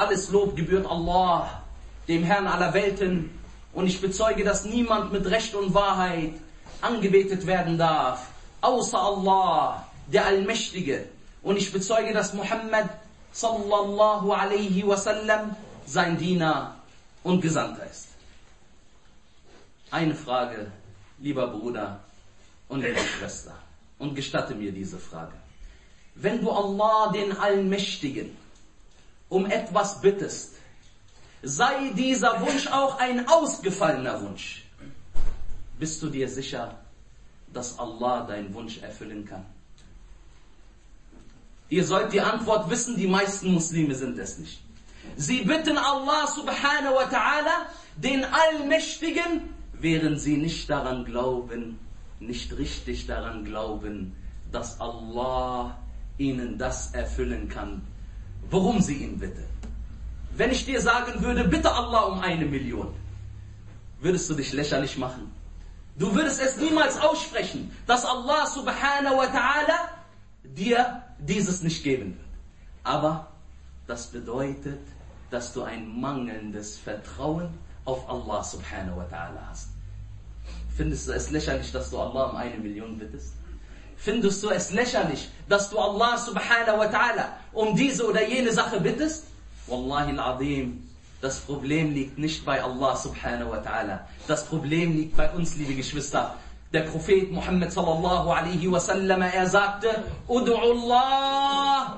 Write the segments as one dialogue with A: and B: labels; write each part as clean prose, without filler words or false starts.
A: Alles Lob gebührt Allah, dem Herrn aller Welten. Und ich bezeuge, dass niemand mit Recht und Wahrheit angebetet werden darf, außer Allah, der Allmächtige. Und ich bezeuge, dass Muhammad sallallahu alaihi wasallam sein Diener und Gesandter ist. Eine Frage, lieber Bruder und liebe Schwester, und gestatte mir diese Frage. Wenn du Allah, den Allmächtigen, um etwas bittest, sei dieser Wunsch auch ein ausgefallener Wunsch, bist du dir sicher, dass Allah deinen Wunsch erfüllen kann? Ihr sollt die Antwort wissen, die meisten Muslime sind es nicht. Sie bitten Allah subhanahu wa ta'ala, den Allmächtigen, während sie nicht daran glauben, nicht richtig daran glauben, dass Allah ihnen das erfüllen kann, worum sie ihn bitten. Wenn ich dir sagen würde, bitte Allah um 1 Million, würdest du dich lächerlich machen? Du würdest es niemals aussprechen, dass Allah subhanahu wa ta'ala dir dieses nicht geben wird. Aber das bedeutet, dass du ein mangelndes Vertrauen auf Allah subhanahu wa ta'ala hast. Findest du es lächerlich, dass du Allah um 1 Million bittest? Findest du es lächerlich, dass du Allah subhanahu wa ta'ala um diese oder jene Sache bittest? Wallahi al-Azim, das Problem liegt nicht bei Allah subhanahu wa ta'ala. Das Problem liegt bei uns, liebe Geschwister. Der Prophet Muhammad sallallahu alaihi wasallam, er sagte, Ud'u Allah,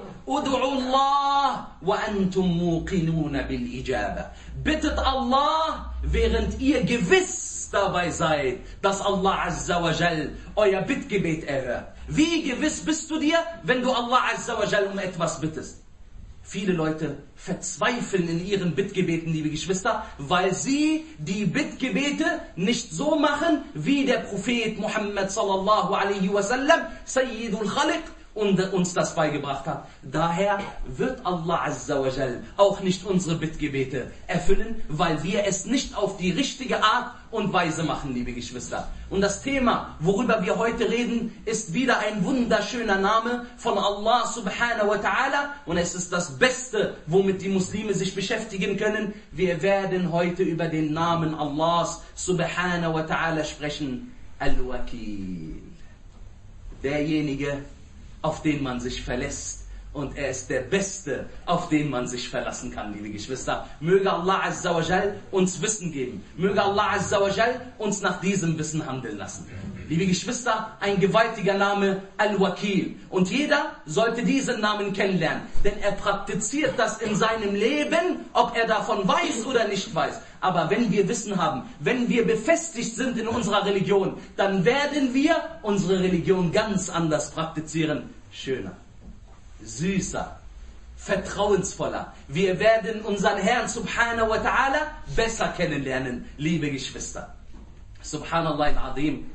A: wa antum muqinuna bil ijaba. Bittet Allah, während ihr gewiss dabei seid, dass Allah azza wa jal euer Bittgebet erhört. Wie gewiss bist du dir, wenn du Allah azza wa jal um etwas bittest? Viele Leute verzweifeln in ihren Bittgebeten, liebe Geschwister, weil sie die Bittgebete nicht so machen, wie der Prophet Muhammad sallallahu alaihi wasallam, Sayyidul Khaliq, uns das beigebracht hat. Daher wird Allah azza wa jal auch nicht unsere Bittgebete erfüllen, weil wir es nicht auf die richtige Art und Weise machen, liebe Geschwister. Und das Thema, worüber wir heute reden, ist wieder ein wunderschöner Name von Allah subhanahu wa ta'ala. Und es ist das Beste, womit die Muslime sich beschäftigen können. Wir werden heute über den Namen Allahs subhanahu wa ta'ala sprechen. Al-Wakil. Derjenige, auf den man sich verlässt. Und er ist der Beste, auf den man sich verlassen kann, liebe Geschwister. Möge Allah azza wa jal uns Wissen geben. Möge Allah azza wa jal uns nach diesem Wissen handeln lassen. Liebe Geschwister, ein gewaltiger Name, Al-Wakil. Und jeder sollte diesen Namen kennenlernen. Denn er praktiziert das in seinem Leben, ob er davon weiß oder nicht weiß. Aber wenn wir Wissen haben, wenn wir befestigt sind in unserer Religion, dann werden wir unsere Religion ganz anders praktizieren. Schöner, süßer, vertrauensvoller. Wir werden unseren Herrn subhanahu wa ta'ala besser kennenlernen, liebe Geschwister. Subhanallah al-Azim.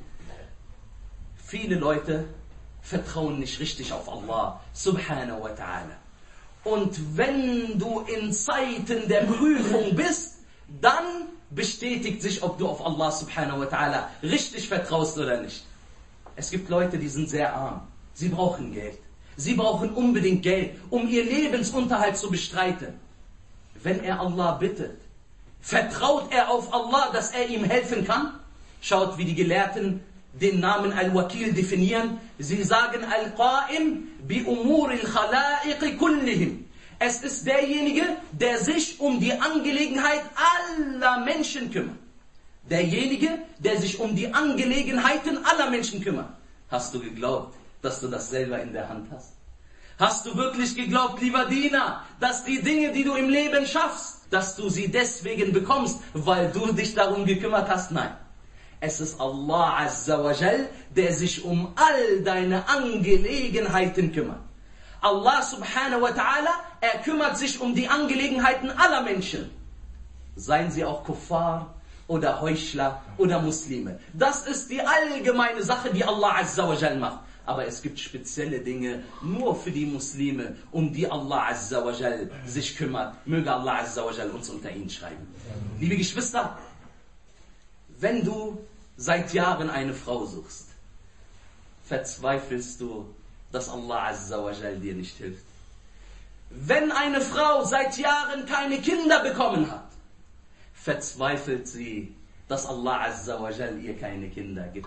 A: Viele Leute vertrauen nicht richtig auf Allah subhanahu wa ta'ala. Und wenn du in Zeiten der Prüfung bist, dann bestätigt sich, ob du auf Allah subhanahu wa ta'ala richtig vertraust oder nicht. Es gibt Leute, die sind sehr arm. Sie brauchen Geld. Sie brauchen unbedingt Geld, um ihr Lebensunterhalt zu bestreiten. Wenn er Allah bittet, vertraut er auf Allah, dass er ihm helfen kann? Schaut, wie die Gelehrten den Namen Al-Wakil definieren. Sie sagen Al-Qa'im bi umuril khalaiqi kullihim. Es ist derjenige, der sich um die Angelegenheit aller Menschen kümmert. Derjenige, der sich um die Angelegenheiten aller Menschen kümmert. Hast du geglaubt, dass du das selber in der Hand hast? Hast du wirklich geglaubt, lieber Diener, dass die Dinge, die du im Leben schaffst, dass du sie deswegen bekommst, weil du dich darum gekümmert hast? Nein. Es ist Allah azza wa jal, der sich um all deine Angelegenheiten kümmert. Allah subhanahu wa ta'ala, er kümmert sich um die Angelegenheiten aller Menschen. Seien sie auch Kuffar oder Heuchler oder Muslime. Das ist die allgemeine Sache, die Allah azza wa jal macht. Aber es gibt spezielle Dinge nur für die Muslime, um die Allah azza wa jal sich kümmert. Möge Allah azza wa jal uns unter ihnen schreiben. Liebe Geschwister, wenn du seit Jahren eine Frau suchst, verzweifelst du, dass Allah azza wa jal dir nicht hilft. Wenn eine Frau seit Jahren keine Kinder bekommen hat, verzweifelt sie, dass Allah Azza wa Jal ihr keine Kinder gibt.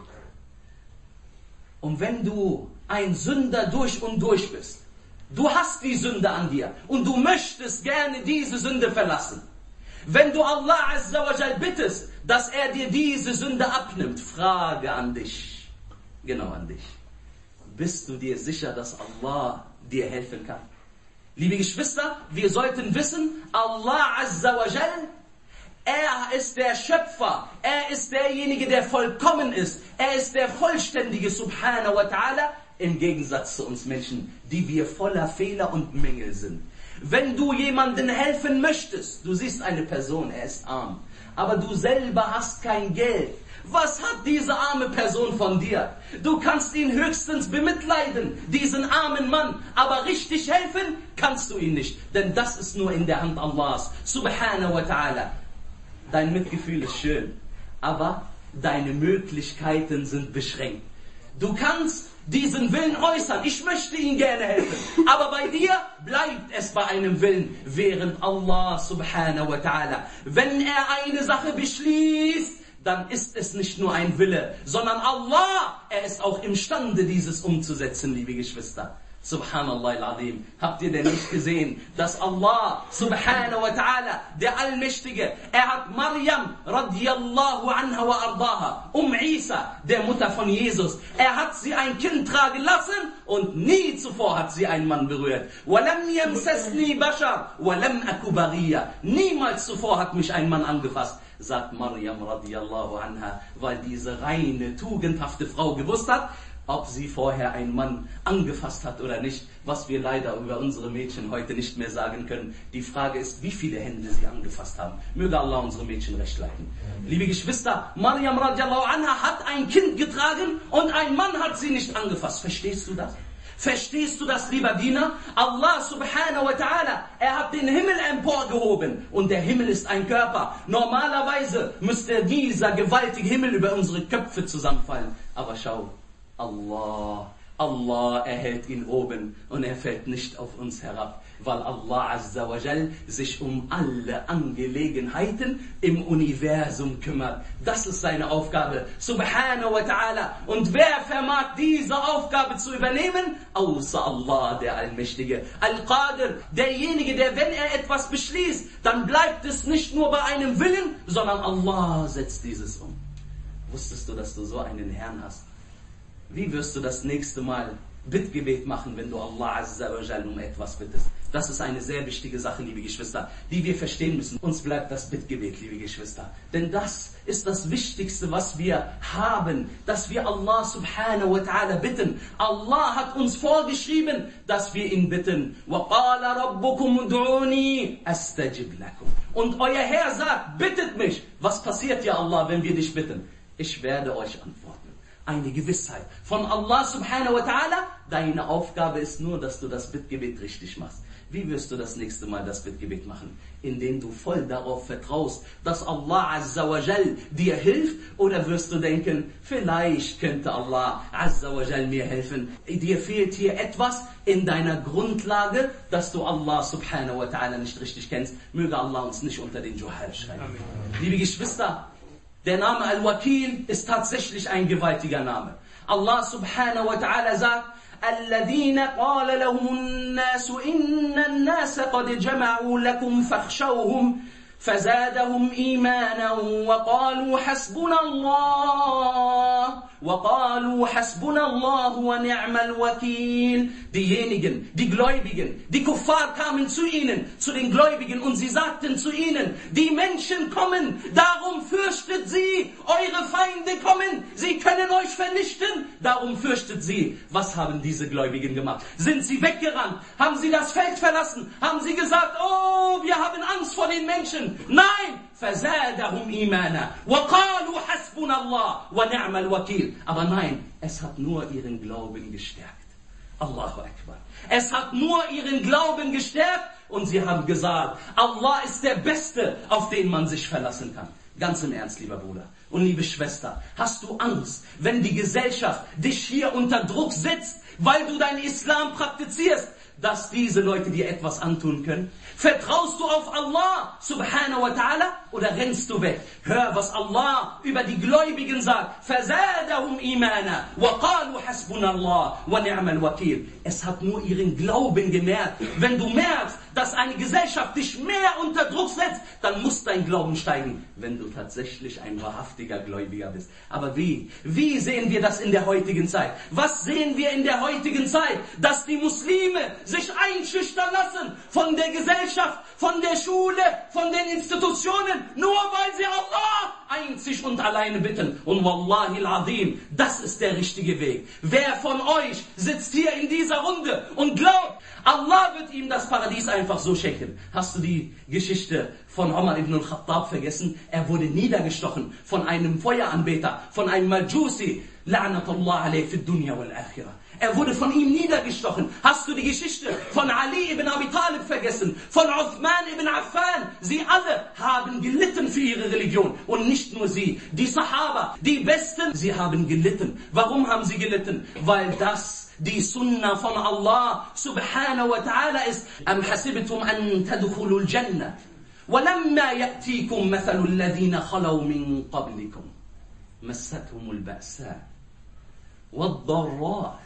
A: Und wenn du ein Sünder durch und durch bist, du hast die Sünde an dir und du möchtest gerne diese Sünde verlassen, wenn du Allah Azza wa Jal bittest, dass er dir diese Sünde abnimmt, Frage an dich, genau an dich. Bist du dir sicher, dass Allah dir helfen kann? Liebe Geschwister, wir sollten wissen, Allah Azza wa Jal, er ist der Schöpfer, er ist derjenige, der vollkommen ist, er ist der Vollständige, Subhanahu wa Ta'ala, im Gegensatz zu uns Menschen, die wir voller Fehler und Mängel sind. Wenn du jemandem helfen möchtest, du siehst eine Person, er ist arm, aber du selber hast kein Geld. Was hat diese arme Person von dir? Du kannst ihn höchstens bemitleiden, diesen armen Mann, aber richtig helfen kannst du ihn nicht, denn das ist nur in der Hand Allahs, Subhanahu wa Ta'ala. Dein Mitgefühl ist schön, aber deine Möglichkeiten sind beschränkt. Du kannst diesen Willen äußern, ich möchte ihm gerne helfen, aber bei dir bleibt es bei einem Willen, während Allah Subhanahu wa Ta'ala, wenn er eine Sache beschließt, dann ist es nicht nur ein Wille, sondern Allah, er ist auch imstande, dieses umzusetzen, liebe Geschwister. Subhanallah al-Azim. Habt ihr denn nicht gesehen, dass Allah Subhanahu wa Ta'ala, der Allmächtige, er hat Maryam radiyallahu anha wa ardaha, Isa, der Mutter von Jesus, er hat sie ein Kind tragen lassen und nie zuvor hat sie einen Mann berührt. وَلَمْ يَمْسَسْنِي بَشَرٌ وَلَمْ أَكُ بَغِيًّا. Niemals zuvor hat mich ein Mann angefasst, sagt Maryam radiyallahu anha, weil diese reine, tugendhafte Frau gewusst hat, ob sie vorher einen Mann angefasst hat oder nicht, was wir leider über unsere Mädchen heute nicht mehr sagen können. Die Frage ist, wie viele Hände sie angefasst haben. Möge Allah unsere Mädchen recht leiten. Liebe Geschwister, Maryam radiallahu anha hat ein Kind getragen und ein Mann hat sie nicht angefasst. Verstehst du das? Verstehst du das, lieber Diener? Allah Subhanahu wa Ta'ala, er hat den Himmel emporgehoben und der Himmel ist ein Körper. Normalerweise müsste dieser gewaltige Himmel über unsere Köpfe zusammenfallen. Aber schau, Allah erhält ihn oben und er fällt nicht auf uns herab, weil Allah Azza wa Jal sich um alle Angelegenheiten im Universum kümmert. Das ist seine Aufgabe, Subhanahu wa Ta'ala. Und wer vermag diese Aufgabe zu übernehmen? Außer Allah, der Allmächtige. Al-Qadir, derjenige, der, wenn er etwas beschließt, dann bleibt es nicht nur bei einem Willen, sondern Allah setzt dieses um. Wusstest du, dass du so einen Herrn hast? Wie wirst du das nächste Mal Bittgebet machen, wenn du Allah Azza wa Jal um etwas bittest? Das ist eine sehr wichtige Sache, liebe Geschwister, die wir verstehen müssen. Uns bleibt das Bittgebet, liebe Geschwister. Denn das ist das Wichtigste, was wir haben, dass wir Allah Subhanahu wa Ta'ala bitten. Allah hat uns vorgeschrieben, dass wir ihn bitten. وَقَالَ رَبُّكُمُ دُعُونِي أَسْتَجِبْ لَكُمْ. Und euer Herr sagt, bittet mich. Was passiert, ja Allah, wenn wir dich bitten? Ich werde euch antworten. Eine Gewissheit von Allah Subhanahu wa Ta'ala. Deine Aufgabe ist nur, dass du das Bittgebet richtig machst. Wie wirst du das nächste Mal das Bittgebet machen? Indem du voll darauf vertraust, dass Allah Azza wa Jal dir hilft? Oder wirst du denken, vielleicht könnte Allah Azza wa Jal mir helfen? Dir fehlt hier etwas in deiner Grundlage, dass du Allah Subhanahu wa Ta'ala nicht richtig kennst. Möge Allah uns nicht unter den Juhal schreiben. Amen. Liebe Geschwister, der Name Al-Wakil ist tatsächlich ein gewaltiger Name. Allah Subhanahu wa Ta'ala sagt, الذين قال لهم الناس إن الناس قد جمعوا لكم فاخشوهم فزادهم إيمانا وقالوا حسبنا الله ونعم الوكيل. Diejenigen, die Gläubigen, die Kuffar kamen zu ihnen, zu den Gläubigen und sie sagten zu ihnen, die Menschen kommen, darum fürchtet sie, eure Feinde kommen, sie können euch vernichten, darum fürchtet sie. Was haben diese Gläubigen gemacht? Sind sie weggerannt? Haben sie das Feld verlassen? Haben sie gesagt, oh, wir haben Angst vor den Menschen? Nein! فَزَادَهُمْ إِيمَانًا وَقَالُوا حَسْبُنَا اللَّهُ وَنِعْمَ الْوَكِيلُ. Aber nein, es hat nur ihren Glauben gestärkt. Allahu Akbar. Es hat nur ihren Glauben gestärkt und sie haben gesagt, Allah ist der Beste, auf den man sich verlassen kann. Ganz im Ernst, lieber Bruder und liebe Schwester, hast du Angst, wenn die Gesellschaft dich hier unter Druck setzt, weil du deinen Islam praktizierst? dass diese Leute dir etwas antun können? Vertraust du auf Allah subhanahu wa ta'ala oder rennst du weg? Hör, was Allah über die Gläubigen sagt. فَزَادَهُمْ إِيمَانًا وَقَالُوا حَسْبُنَا اللَّهُ وَنِعْمَ الْوَكِيلُ. Es hat nur ihren Glauben gemerkt. Wenn du merkst, dass eine Gesellschaft dich mehr unter Druck setzt, dann muss dein Glauben steigen, wenn du tatsächlich ein wahrhaftiger Gläubiger bist. Aber wie? Wie sehen wir das in der heutigen Zeit? Was sehen wir in der heutigen Zeit? Dass die Muslime sich einschüchtern lassen von der Gesellschaft, von der Schule, von den Institutionen, nur weil sie Allah einzig und alleine bitten. Und Wallahi al-Azim, das ist der richtige Weg. Wer von euch sitzt hier in dieser Runde und glaubt, Allah wird ihm das Paradies einfach so schenken? Hast du die Geschichte von Umar ibn al-Khattab vergessen? Er wurde niedergestochen von einem Feueranbeter, von einem Majusi. La'natullah alayhi fi dunya wal akhirah. Er wurde von ihm niedergestochen. Hast du die Geschichte von Ali ibn Abi Talib vergessen? Von Uthman ibn Affan? Sie alle haben gelitten für ihre Religion. Und nicht nur sie. Die Sahaba, die Besten, sie haben gelitten. Warum haben sie gelitten? Weil das die Sunna von Allah subhanahu wa ta'ala ist. Am hasibtum an tadkhulul jannah. ولما يأتيكم مثل الذين خلوا من قبلكم مستهم البأساء والضراء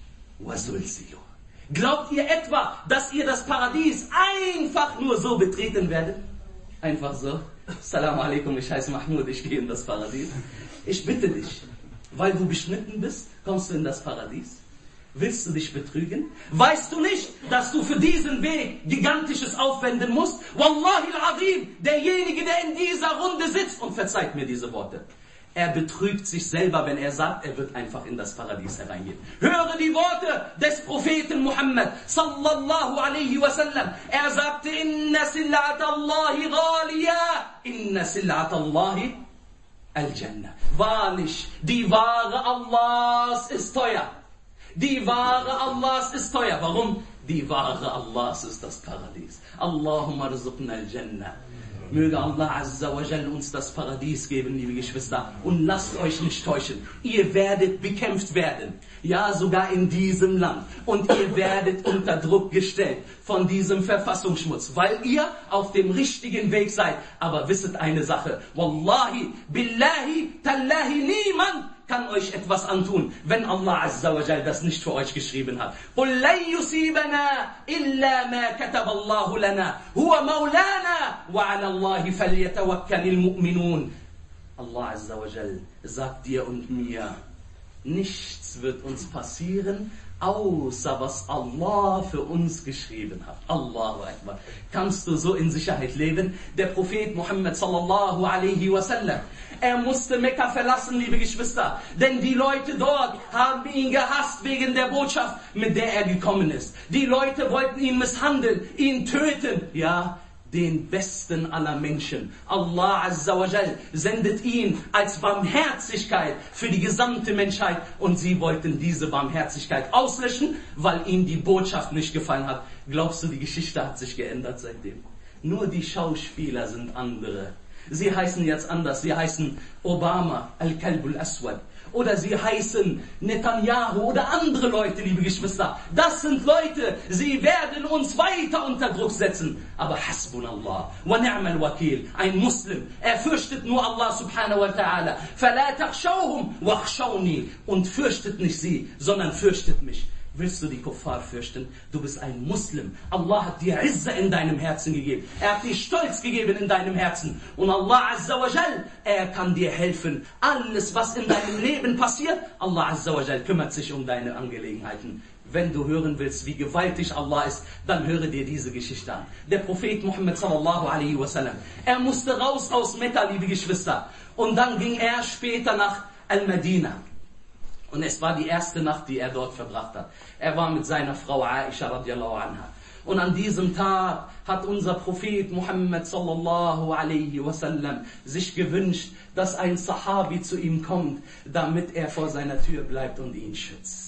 A: وزلزلوا. Glaubt ihr etwa, dass ihr das Paradies einfach nur so betreten werdet? Einfach so. Assalamu alaikum, ich heiße Mahmoud, ich gehe in das Paradies. Ich bitte dich, weil du beschnitten bist, kommst du in das Paradies? Willst du dich betrügen? Weißt du nicht, dass du für diesen Weg Gigantisches aufwenden musst? Wallahi al-Azim, derjenige, der in dieser Runde sitzt, und verzeiht mir diese Worte, er betrügt sich selber, wenn er sagt, er wird einfach in das Paradies hereingehen. Höre die Worte des Propheten Muhammad sallallahu alaihi wasallam. Er sagte, Inna sil'at Allahi ghaliya, Inna sil'at Allahi al-Jannah. Wahrlich, die Ware Allahs ist teuer. Die Ware Allahs ist teuer. Warum? Die Ware Allahs ist das Paradies. Allahumma rzuqna al-Jannah. Möge Allah Azza wa Jal uns das Paradies geben, liebe Geschwister. Und lasst euch nicht täuschen. Ihr werdet bekämpft werden. Ja, sogar in diesem Land. Und ihr werdet unter Druck gestellt von diesem Verfassungsschmutz, weil ihr auf dem richtigen Weg seid. Aber wisset eine Sache. Wallahi, billahi, tallahi, niemand kann euch etwas antun, wenn Allah Azza wa Jal das nicht für euch geschrieben hat. قُلْ لَنْ يُصِيبَنَا إِلَّا مَا كَتَبَ اللَّهُ لَنَا هُوَ مَوْلَانَا وَعَلَى اللَّهِ فَلْيَتَوَكَّلِ الْمُؤْمِنُونَ. Allah Azza wa Jal sagt dir und mir, nichts wird uns passieren, außer was Allah für uns geschrieben hat. Allahu Akbar. Kannst du so in Sicherheit leben? Der Prophet Muhammad sallallahu alaihi wasallam, er musste Mekka verlassen, liebe Geschwister, denn die Leute dort haben ihn gehasst wegen der Botschaft, mit der er gekommen ist. Die Leute wollten ihn misshandeln, ihn töten. Ja, den besten aller Menschen. Allah Azza wa Jal sendet ihn als Barmherzigkeit für die gesamte Menschheit und sie wollten diese Barmherzigkeit auslöschen, weil ihnen die Botschaft nicht gefallen hat. Glaubst du, die Geschichte hat sich geändert seitdem? Nur die Schauspieler sind andere. Sie heißen jetzt anders. Sie heißen Obama, Al-Kalbul Aswad. Oder sie heißen Netanyahu oder andere Leute, liebe Geschwister. Das sind Leute, sie werden uns weiter unter Druck setzen. Aber Hasbunallah wa ni'mal wakil. Ein Muslim, er fürchtet nur Allah subhanahu wa ta'ala. Fala takhshawhum wakhshawni. Und fürchtet nicht sie, sondern fürchtet mich. Willst du die Kuffar fürchten? Du bist ein Muslim. Allah hat dir Izza in deinem Herzen gegeben. Er hat dir Stolz gegeben in deinem Herzen. Und Allah Azza wa Jal, er kann dir helfen. Alles, was in deinem Leben passiert, Allah Azza wa Jal kümmert sich um deine Angelegenheiten. Wenn du hören willst, wie gewaltig Allah ist, dann höre dir diese Geschichte an. Der Prophet Muhammad sallallahu alaihi wasallam, er musste raus aus Mekka, liebe Geschwister. Und dann ging er später nach Al-Madina. Und es war die erste Nacht, die er dort verbracht hat. Er war mit seiner Frau Aisha radiallahu anha. Und an diesem Tag hat unser Prophet Muhammad sallallahu alaihi wasallam sich gewünscht, dass ein Sahabi zu ihm kommt, damit er vor seiner Tür bleibt und ihn schützt.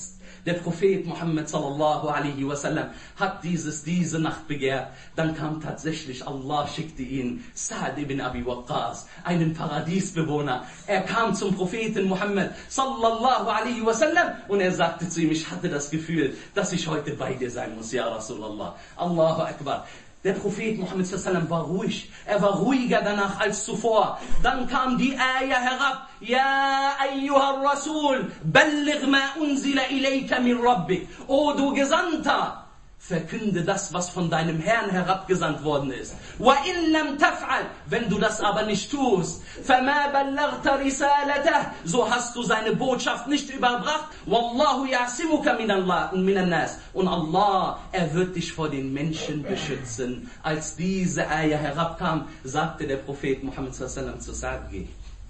A: Der Prophet Muhammad sallallahu alaihi wasallam hat diese Nacht begehrt. Dann kam tatsächlich, Allah schickte ihn, Sa'd ibn Abi Waqqas, einen Paradiesbewohner. Er kam zum Propheten Muhammad sallallahu alaihi wasallam und er sagte zu ihm, ich hatte das Gefühl, dass ich heute bei dir sein muss, ja Rasulallah. Allahu Akbar. Der Prophet Muhammad sallam war ruhig. Er war ruhiger danach als zuvor. Dann kam die Ayah herab. Ja, ayyuhar Rasul, balligh ma unzila ilayka min Rabbik. O du Gesandter, verkünde das, was von deinem Herrn herabgesandt worden ist. Wa in lam taf'al, wenn du das aber nicht tust, fama ballaghta risalatah, so hast du seine Botschaft nicht überbracht. Wallahu ya'simuka minan nas. Und Allah, er wird dich vor den Menschen beschützen. Als diese Ayah herabkam, sagte der Prophet Muhammad sallallahu alaihi wasallam zu Sa'd,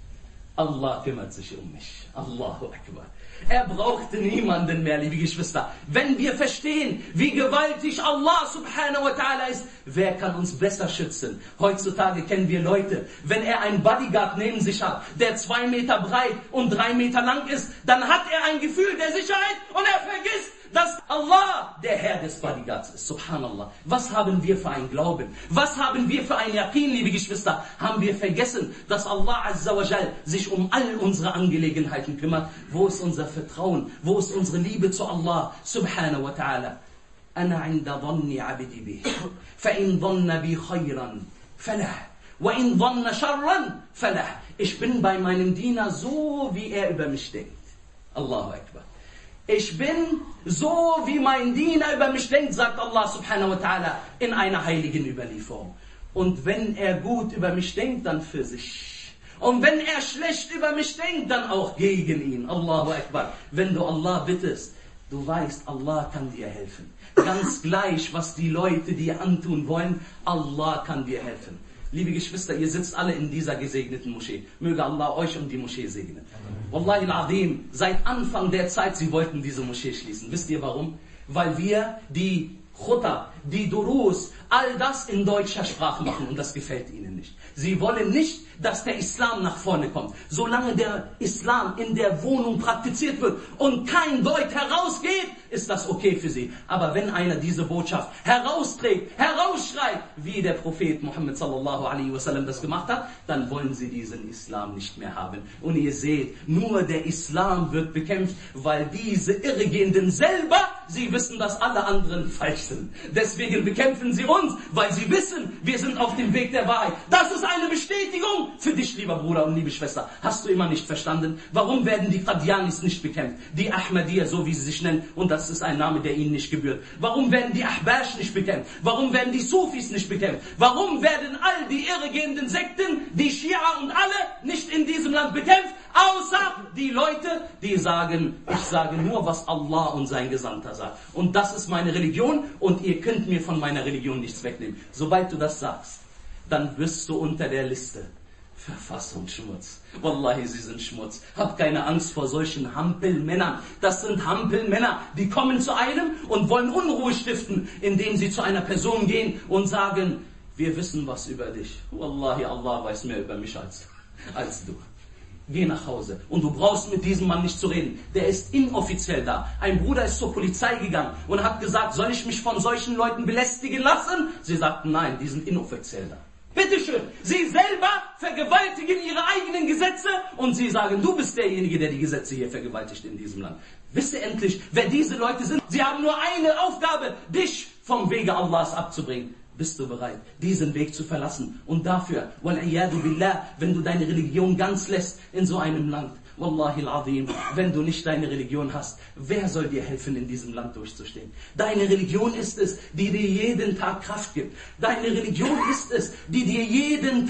A: Allah kümmert sich um mich. Allahu Akbar. Er brauchte niemanden mehr, liebe Geschwister. Wenn wir verstehen, wie gewaltig Allah subhanahu wa ta'ala ist, wer kann uns besser schützen? Heutzutage kennen wir Leute, wenn er einen Bodyguard neben sich hat, der 2 Meter breit und 3 Meter lang ist, dann hat er ein Gefühl der Sicherheit und er vergisst, dass Allah der Herr des Bodyguards ist. Subhanallah. Was haben wir für ein Glauben? Was haben wir für ein Yaqin, liebe Geschwister? Haben wir vergessen, dass Allah Azza wa Jal sich um all unsere Angelegenheiten kümmert? Wo ist unser Vertrauen? Wo ist unsere Liebe zu Allah Subhanahu wa ta'ala? Ana inda dhanni abdi bih. Fa in dhanna bi khayran falah. Wa in dhanna sharran falah. Ich bin bei meinem Diener so, wie er über mich denkt. Allahu Akbar. Ich bin so, wie mein Diener über mich denkt, sagt Allah subhanahu wa ta'ala in einer heiligen Überlieferung. Und wenn er gut über mich denkt, dann für sich. Und wenn er schlecht über mich denkt, dann auch gegen ihn. Allahu Akbar. Wenn du Allah bittest, du weißt, Allah kann dir helfen. Ganz gleich, was die Leute dir antun wollen, Allah kann dir helfen. Liebe Geschwister, ihr sitzt alle in dieser gesegneten Moschee. Möge Allah euch und die Moschee segnen. Wallahi al-Azim, seit Anfang der Zeit, sie wollten diese Moschee schließen. Wisst ihr warum? Weil wir die Khutab, die Durus, all das in deutscher Sprache machen und das gefällt ihnen nicht. Sie wollen nicht, dass der Islam nach vorne kommt. Solange der Islam in der Wohnung praktiziert wird und kein Deut herausgeht, ist das okay für sie. Aber wenn einer diese Botschaft herausträgt, herausschreit, wie der Prophet Muhammad sallallahu alaihi wasallam das gemacht hat, dann wollen sie diesen Islam nicht mehr haben. Und ihr seht, nur der Islam wird bekämpft, weil diese Irregehenden selber, sie wissen, dass alle anderen falsch sind. Deswegen bekämpfen sie uns, weil sie wissen, wir sind auf dem Weg der Wahrheit. Das ist eine Bestätigung für dich, lieber Bruder und liebe Schwester. Hast du immer nicht verstanden? Warum werden die Qadianis nicht bekämpft? Die Ahmadiyya, so wie sie sich nennen, und das ist ein Name, der ihnen nicht gebührt. Warum werden die Ahbash nicht bekämpft? Warum werden die Sufis nicht bekämpft? Warum werden all die irregehenden Sekten, die Schia und alle, nicht in diesem Land bekämpft? Außer die Leute, die sagen, ich sage nur, was Allah und sein Gesandter sagt. Und das ist meine Religion und ihr könnt mir von meiner Religion nichts wegnehmen. Sobald du das sagst, dann bist du unter der Liste. Verfassungsschmutz. Wallahi, sie sind Schmutz. Habt keine Angst vor solchen Hampelmännern. Das sind Hampelmänner, die kommen zu einem und wollen Unruhe stiften, indem sie zu einer Person gehen und sagen, wir wissen was über dich. Wallahi, Allah weiß mehr über mich als du. Geh nach Hause. Und du brauchst mit diesem Mann nicht zu reden. Der ist inoffiziell da. Ein Bruder ist zur Polizei gegangen und hat gesagt, soll ich mich von solchen Leuten belästigen lassen? Sie sagten, nein, die sind inoffiziell da. Bitteschön, sie selber vergewaltigen ihre eigenen Gesetze und sie sagen, du bist derjenige, der die Gesetze hier vergewaltigt in diesem Land. Wisst ihr endlich, wer diese Leute sind? Sie haben nur eine Aufgabe, dich vom Wege Allahs abzubringen. Bist du bereit, diesen Weg zu verlassen? Und dafür, wal-iyadu billah, wenn du deine Religion ganz lässt in so einem Land, wallahi al-azim, wenn du nicht deine Religion hast, wer soll dir helfen, in diesem Land durchzustehen? Deine Religion ist es, die dir jeden Tag Kraft gibt. Deine Religion ist es, die dir jeden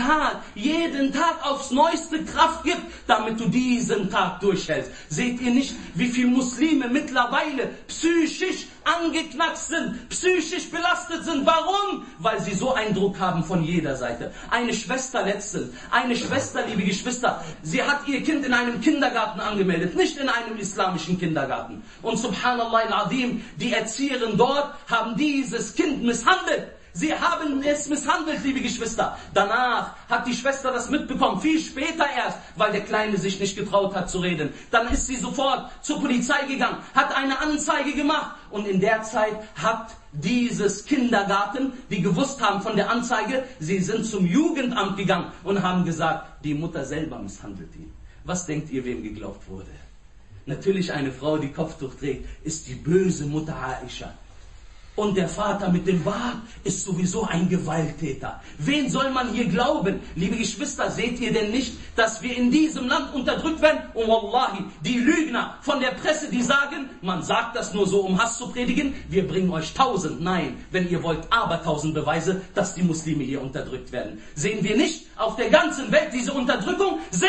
A: Tag aufs Neueste Kraft gibt, damit du diesen Tag durchhältst. Seht ihr nicht, wie viele Muslime mittlerweile psychisch angeknackst sind, psychisch belastet sind? Warum? Weil sie so einen Druck haben von jeder Seite. Eine Schwester letztens, liebe Geschwister, sie hat ihr Kind in einem Kindergarten angemeldet, nicht in einem islamischen Kindergarten. Und subhanallah al-azim, die Erzieherinnen dort haben dieses Kind misshandelt. Sie haben es misshandelt, liebe Geschwister. Danach hat die Schwester das mitbekommen, viel später erst, weil der Kleine sich nicht getraut hat zu reden. Dann ist sie sofort zur Polizei gegangen, hat eine Anzeige gemacht und in der Zeit hat dieses Kindergarten, die gewusst haben von der Anzeige, sie sind zum Jugendamt gegangen und haben gesagt, die Mutter selber misshandelt ihn. Was denkt ihr, wem geglaubt wurde? Natürlich eine Frau, die Kopftuch trägt, ist die böse Mutter Aisha. Und der Vater mit dem Bart ist sowieso ein Gewalttäter. Wen soll man hier glauben? Liebe Geschwister, seht ihr denn nicht, dass wir in diesem Land unterdrückt werden? Und wallahi, die Lügner von der Presse, die sagen, man sagt das nur so, um Hass zu predigen, wir bringen euch 1000. Nein, wenn ihr wollt, aber 1000 Beweise, dass die Muslime hier unterdrückt werden. Sehen wir nicht auf der ganzen Welt diese Unterdrückung? 70.000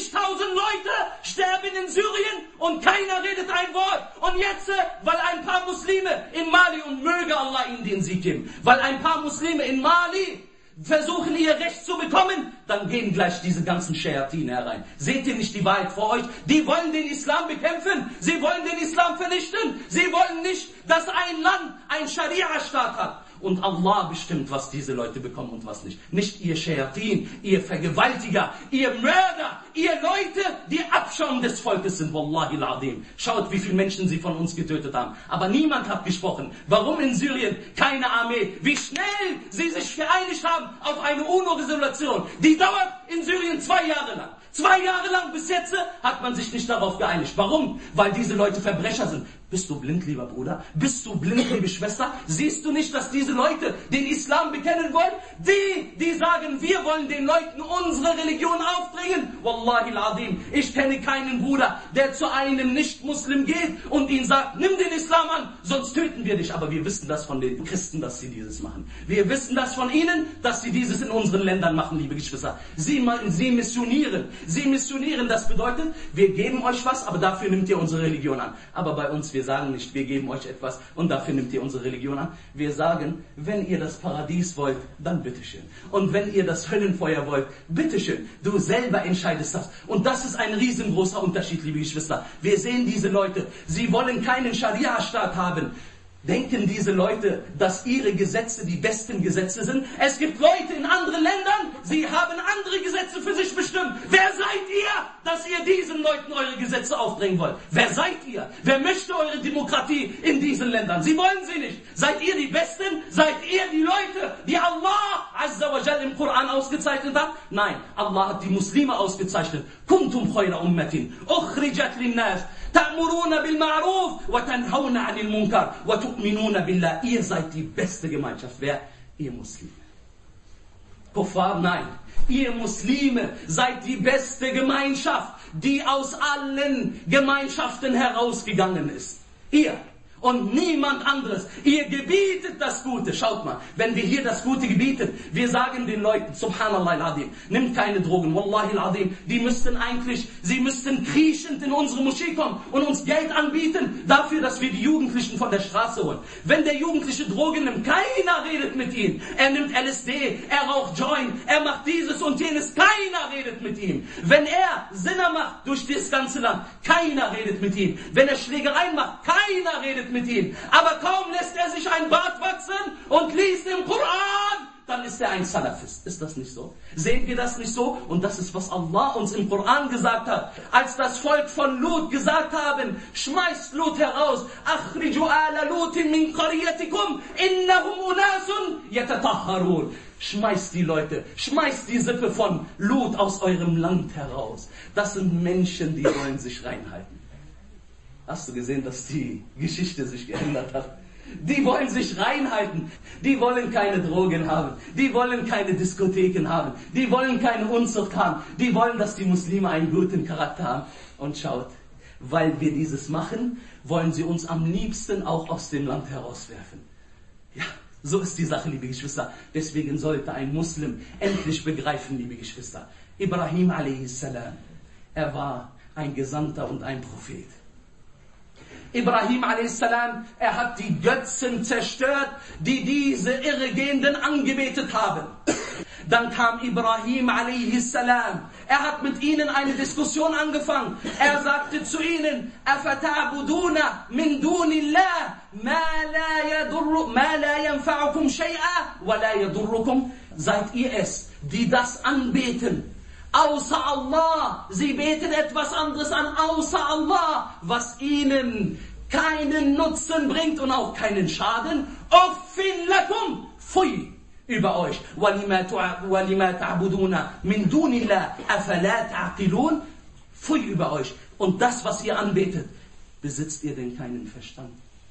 A: Leute sterben in Syrien und keiner redet ein Wort. Und jetzt, weil ein paar Muslime in Mali, und möge Allah ihnen den Sieg geben, weil ein paar Muslime in Mali versuchen ihr Recht zu bekommen, dann gehen gleich diese ganzen Scheatine herein. Seht ihr nicht die Wahrheit vor euch? Die wollen den Islam bekämpfen, sie wollen den Islam vernichten, sie wollen nicht, dass ein Land ein Scharia-Staat hat. Und Allah bestimmt, was diese Leute bekommen und was nicht. Nicht ihr Scheatin, ihr Vergewaltiger, ihr Mörder, ihr Leute, die Abschaum des Volkes sind. Wallahi al-Azim. Schaut, wie viele Menschen sie von uns getötet haben. Aber niemand hat gesprochen. Warum in Syrien keine Armee? Wie schnell sie sich geeinigt haben auf eine UNO-Resolution. Die dauert in Syrien 2 Jahre lang. 2 Jahre lang bis jetzt hat man sich nicht darauf geeinigt. Warum? Weil diese Leute Verbrecher sind. Bist du blind, lieber Bruder? Bist du blind, liebe Schwester? Siehst du nicht, dass diese Leute den Islam bekennen wollen? Die sagen, wir wollen den Leuten unsere Religion aufdringen. Wallahi al-Azim, ich kenne keinen Bruder, der zu einem Nicht-Muslim geht und ihn sagt, nimm den Islam an, sonst töten wir dich. Aber wir wissen das von den Christen, dass sie dieses machen. Wir wissen das von ihnen, dass sie dieses in unseren Ländern machen, liebe Geschwister. Sie missionieren. Sie missionieren, das bedeutet, wir geben euch was, aber dafür nimmt ihr unsere Religion an. Aber bei uns, wir sagen nicht, wir geben euch etwas und dafür nimmt ihr unsere Religion an. Wir sagen, wenn ihr das Paradies wollt, dann bitteschön. Und wenn ihr das Höllenfeuer wollt, bitteschön. Du selber entscheidest das. Und das ist ein riesengroßer Unterschied, liebe Geschwister. Wir sehen diese Leute, sie wollen keinen Scharia-Staat haben. Denken diese Leute, dass ihre Gesetze die besten Gesetze sind? Es gibt Leute in anderen Ländern, sie haben andere Gesetze für sich bestimmt. Wer seid ihr, dass ihr diesen Leuten eure Gesetze aufdrängen wollt? Wer seid ihr? Wer möchte eure Demokratie in diesen Ländern? Sie wollen sie nicht. Seid ihr die Besten? Seid ihr die Leute, die Allah Azza wa Jal im Koran ausgezeichnet hat? Nein, Allah hat die Muslime ausgezeichnet. Kuntum khayra ummatin, ukhrijat linnas. Ta'muruna bil ma'ruf wa tanhauna 'anil munkar wa tu'minuna billah. Ihr seid die beste Gemeinschaft. Wer? Ihr Muslime. Kuffar? Nein. Ihr Muslime seid die beste Gemeinschaft, die aus allen Gemeinschaften herausgegangen ist. Ihr. Und niemand anderes. Ihr gebietet das Gute. Schaut mal, wenn wir hier das Gute gebieten, wir sagen den Leuten, Subhanallah al-Azim, nimmt keine Drogen, Wallahi al-Azim, sie müssten kriechend in unsere Moschee kommen und uns Geld anbieten, dafür, dass wir die Jugendlichen von der Straße holen. Wenn der Jugendliche Drogen nimmt, keiner redet mit ihm. Er nimmt LSD, er raucht Joint, er macht dieses und jenes, keiner redet mit ihm. Wenn er Sinner macht durch das ganze Land, keiner redet mit ihm. Wenn er Schlägereien macht, keiner redet mit ihm. Aber kaum lässt er sich ein Bart wachsen und liest im Koran, dann ist er ein Salafist. Ist das nicht so? Sehen wir das nicht so? Und das ist, was Allah uns im Koran gesagt hat. Als das Volk von Lut gesagt haben, schmeißt Lut heraus, Akhriju ala Lutin min qaryatikum, innahum unasun yatatahharun. Schmeißt die Leute, schmeißt die Sippe von Lut aus eurem Land heraus. Das sind Menschen, die wollen sich reinhalten. Hast du gesehen, dass die Geschichte sich geändert hat? Die wollen sich reinhalten. Die wollen keine Drogen haben. Die wollen keine Diskotheken haben. Die wollen keine Unzucht haben. Die wollen, dass die Muslime einen guten Charakter haben. Und schaut, weil wir dieses machen, wollen sie uns am liebsten auch aus dem Land herauswerfen. Ja, so ist die Sache, liebe Geschwister. Deswegen sollte ein Muslim endlich begreifen, liebe Geschwister. Ibrahim a.s. Er war ein Gesandter und ein Prophet. Ibrahim a.s., er hat die Götzen zerstört, die diese Irregehenden angebetet haben. Dann kam Ibrahim a.s. Er hat mit ihnen eine Diskussion angefangen. Er sagte zu ihnen, أَفَتَعْبُدُونَ مِنْ دُونِ اللَّهِ مَا لَا يَنْفَعُكُمْ شَيْئًا وَلَا يَضُرُّكُمْ. Seid ihr es, die das anbeten, außer Allah. Sie beten etwas anderes an, außer Allah, was ihnen keinen Nutzen bringt und auch keinen Schaden. Uffin lakum, pfui über euch. وَلِمَا تَعْبُدُونَ مِنْ دُونِ اللَّهِ أَفَلَا تَعْقِلُونَ. Pfui über euch. Und das, was ihr anbetet, besitzt ihr denn keinen Verstand?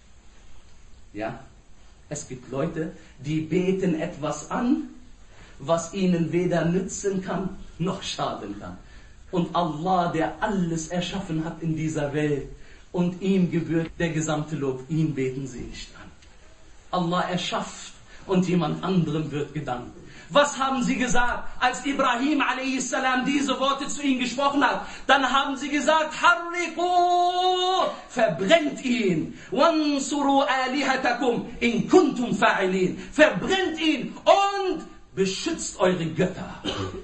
A: Ja, es gibt Leute, die beten etwas an, was ihnen weder nützen kann, noch schaden kann. Und Allah, der alles erschaffen hat in dieser Welt, und ihm gebührt der gesamte Lob, ihn beten sie nicht an. Allah erschafft und jemand anderem wird gedankt. Was haben sie gesagt, als Ibrahim a.s. diese Worte zu ihnen gesprochen hat? Dann haben sie gesagt, Harriqu, verbrennt ihn. Wansuru alihatakum in kuntum fa'ilin. Verbrennt ihn und beschützt eure Götter.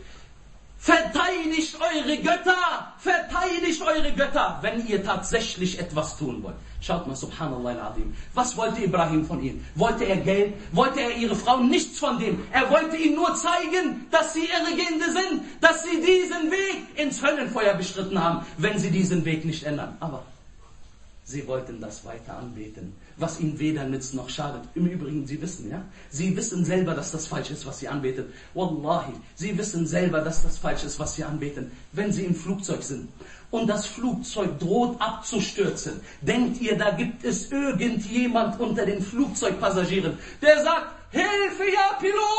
A: Verteidigt eure Götter! Verteidigt eure Götter, wenn ihr tatsächlich etwas tun wollt. Schaut mal, subhanallah al-azim. Was wollte Ibrahim von ihnen? Wollte er Geld? Wollte er ihre Frau? Nichts von dem. Er wollte ihnen nur zeigen, dass sie Irregehende sind, dass sie diesen Weg ins Höllenfeuer bestritten haben, wenn sie diesen Weg nicht ändern. Aber sie wollten das weiter anbeten, was ihnen weder nützt noch schadet. Im Übrigen, sie wissen, ja? Sie wissen selber, dass das falsch ist, was sie anbeten. Wallahi, sie wissen selber, dass das falsch ist, was sie anbeten. Wenn sie im Flugzeug sind und das Flugzeug droht abzustürzen, denkt ihr, da gibt es irgendjemand unter den Flugzeugpassagieren, der sagt, Hilfe, ja,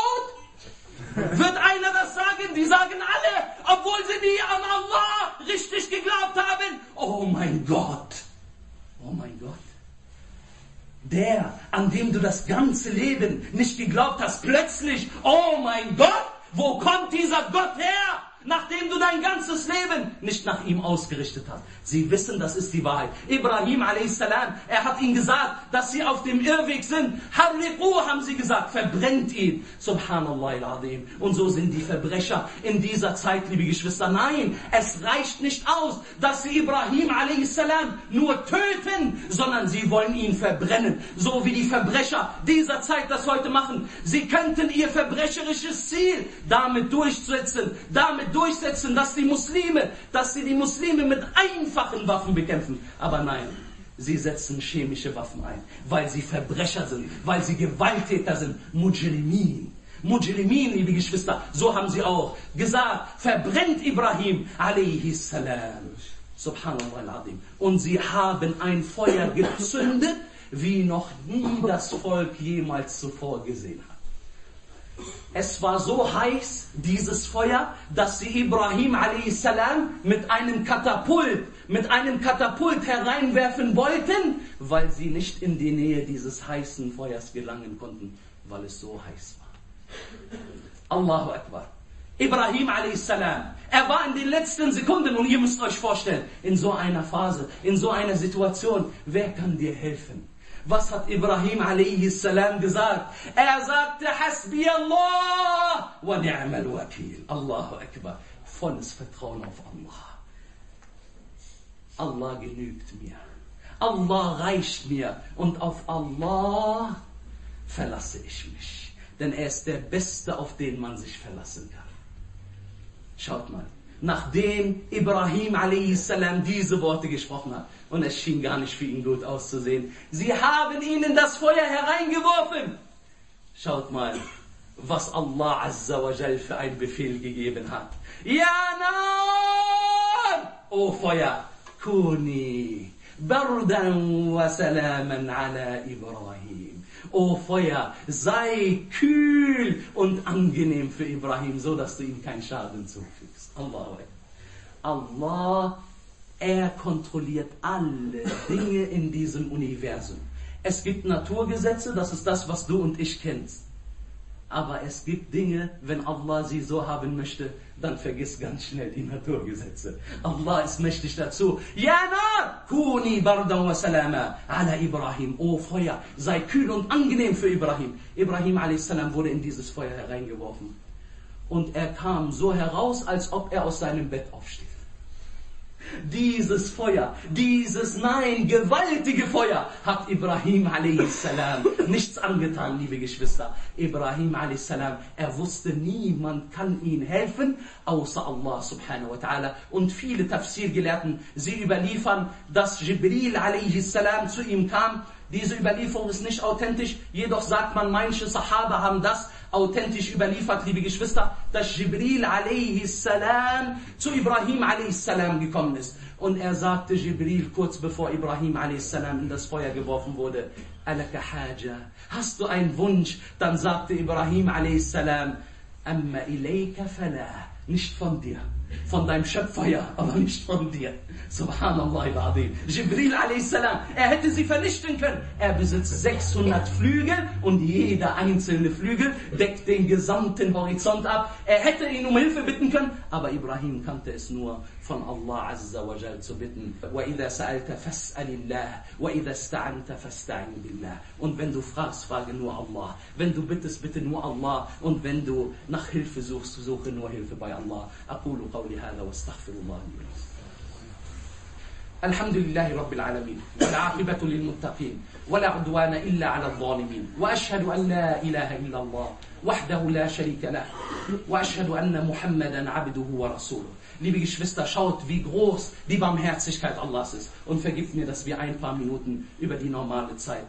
A: Pilot! Wird einer das sagen? Die sagen alle, obwohl sie nie an Allah richtig geglaubt haben. Oh mein Gott! Oh mein Gott. Der, an dem du das ganze Leben nicht geglaubt hast, plötzlich, oh mein Gott, wo kommt dieser Gott her? Nachdem du dein ganzes Leben nicht nach ihm ausgerichtet hast. Sie wissen, das ist die Wahrheit. Ibrahim a.s., er hat ihnen gesagt, dass sie auf dem Irrweg sind. Harriqu, haben sie gesagt, verbrennt ihn. Subhanallah al-Azim. Und so sind die Verbrecher in dieser Zeit, liebe Geschwister. Nein, es reicht nicht aus, dass sie Ibrahim a.s. nur töten, sondern sie wollen ihn verbrennen. So wie die Verbrecher dieser Zeit das heute machen. Sie könnten ihr verbrecherisches Ziel damit durchsetzen, dass sie die Muslime mit einfachen Waffen bekämpfen. Aber nein, sie setzen chemische Waffen ein, weil sie Verbrecher sind, weil sie Gewalttäter sind. Mujrimin, liebe Geschwister, so haben sie auch gesagt, verbrennt Ibrahim a.s. Subhanallah al-Azim. Und sie haben ein Feuer gezündet, wie noch nie das Volk jemals zuvor gesehen hat. Es war so heiß, dieses Feuer, dass sie Ibrahim a.s. mit einem Katapult hereinwerfen wollten, weil sie nicht in die Nähe dieses heißen Feuers gelangen konnten, weil es so heiß war. Allahu Akbar. Ibrahim a.s., er war in den letzten Sekunden, und ihr müsst euch vorstellen, in so einer Phase, in so einer Situation, wer kann dir helfen? Was hat Ibrahim a.s. gesagt? Er sagte, Hasbi Allah wa ni'mal wakil. Allahu Akbar. Volles Vertrauen auf Allah. Allah genügt mir. Allah reicht mir. Und auf Allah verlasse ich mich. Denn er ist der Beste, auf den man sich verlassen kann. Schaut mal. Nachdem Ibrahim a.s. diese Worte gesprochen hat, und es schien gar nicht für ihn gut auszusehen, sie haben ihn in das Feuer hereingeworfen. Schaut mal, was Allah Azza wa Jal für einen Befehl gegeben hat. Ja, Nar! O Feuer, Kuni, Bardan wa Salaman ala Ibrahim. O Feuer, sei kühl und angenehm für Ibrahim, so dass du ihm keinen Schaden zufügst. Allah, er kontrolliert alle Dinge in diesem Universum. Es gibt Naturgesetze, das ist das, was du und ich kennst. Aber es gibt Dinge, wenn Allah sie so haben möchte, dann vergiss ganz schnell die Naturgesetze. Allah ist mächtig dazu. Ya Nar, Kuni bardan wa salama ala Ibrahim. O Feuer, sei kühl und angenehm für Ibrahim. Ibrahim a.s. wurde in dieses Feuer hereingeworfen. und er kam so heraus, als ob er aus seinem Bett aufsteht. Dieses Feuer, dieses gewaltige Feuer hat Ibrahim a.s. nichts angetan, liebe Geschwister. Ibrahim a.s., er wusste, niemand kann ihm helfen, außer Allah subhanahu wa ta'ala. Und viele Tafsir-Gelehrten, sie überliefern, dass Jibril a.s. zu ihm kam. Diese Überlieferung ist nicht authentisch, jedoch sagt man, manche Sahaba haben das authentisch überliefert, liebe Geschwister, dass Jibril a.s. zu Ibrahim a.s. gekommen ist. Und er sagte Jibril, kurz bevor Ibrahim a.s. in das Feuer geworfen wurde, Alaka haja, hast du einen Wunsch? Dann sagte Ibrahim a.s. Amma ilayka fala, nicht von dir. Von deinem Schöpfer ja, aber nicht von dir. Subhanallah al-Azim. Jibril a.s., er hätte sie vernichten können. Er besitzt 600 Flügel und jeder einzelne Flügel deckt den gesamten Horizont ab. Er hätte ihn um Hilfe bitten können, aber Ibrahim kannte es nur, von Allah Azza wa Jal zu bitten. وَإِذَا سَأَلْتَ فَاسْأَلِ اللَّهِ وَإِذَا اسْتَعَنْتَ فَاسْتَعِنْ بِاللَّهِ. Und wenn du fragst, frage nur Allah. Wenn du bittest, bitte nur Allah. Und wenn du nach Hilfe suchst, suche nur Hilfe bei Allah. أقول قولي هذا واستغفر الله لي ولكم. الحمد لله رب العالمين والعاقبة للمتقين ولا عدوان إلا على الظالمين وأشهد أن لا إله إلا الله وحده لا شريك له وأشهد أن محمدا عبده ورسوله. Liebe Geschwister, schaut, wie groß die Barmherzigkeit Allahs ist und vergibt mir, dass wir ein paar Minuten über die normale Zeit